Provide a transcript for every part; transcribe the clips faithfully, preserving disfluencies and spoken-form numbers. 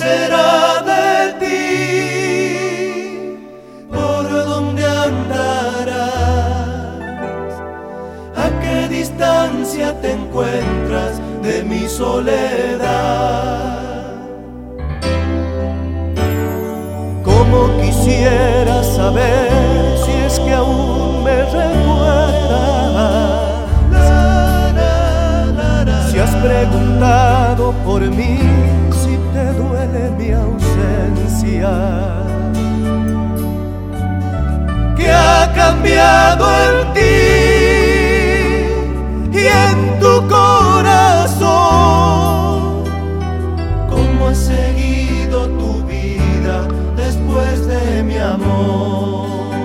será de ti? ¿Por dónde andarás? ¿A qué distancia te encuentras de mi soledad? Como quisiera saber si es que aún me recuerdas, si has preguntado por mí, si te duele mi ausencia. ¿Qué ha cambiado en ti y en tu corazón? ¿Cómo has seguido tu vida después de mi amor?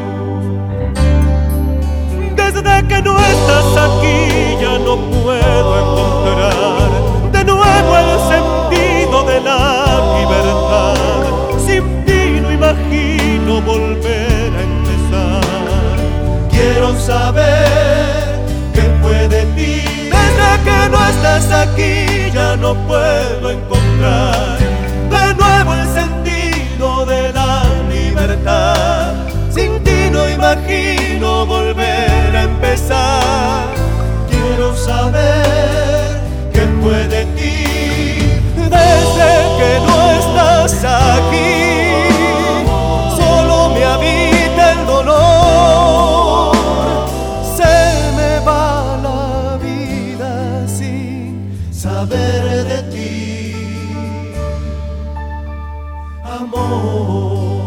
Desde que no estás aquí ya no puedo encontrar de nuevo el sentido de la libertad. Sin ti no imagino volver a empezar. Quiero saber qué fue de ti. Desde que no estás aquí ya no puedo encontrar de nuevo el sentido de la libertad. Sin ti no imagino volver a empezar. Quiero saber qué fue de ti. Desde que no estás aquí, solo me habita el dolor. Se me va la vida sin saber de ti, amor.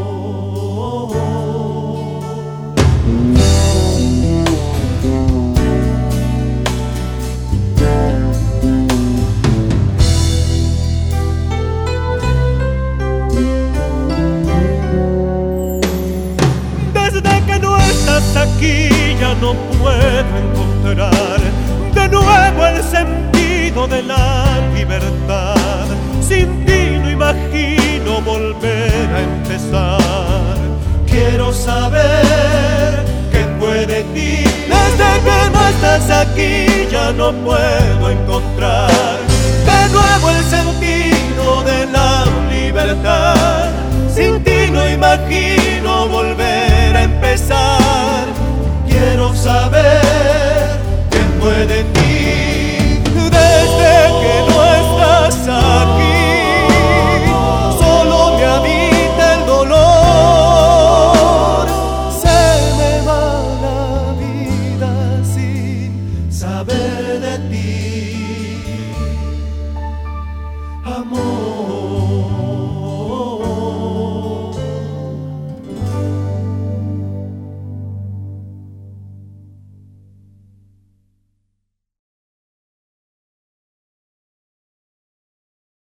Aquí ya no puedo encontrar de nuevo el sentido de la libertad. Sin ti no imagino volver a empezar. Quiero saber qué fue de ti. Desde que no estás aquí ya no puedo encontrar de nuevo el sentido de la libertad. Sin ti no imagino volver a empezar.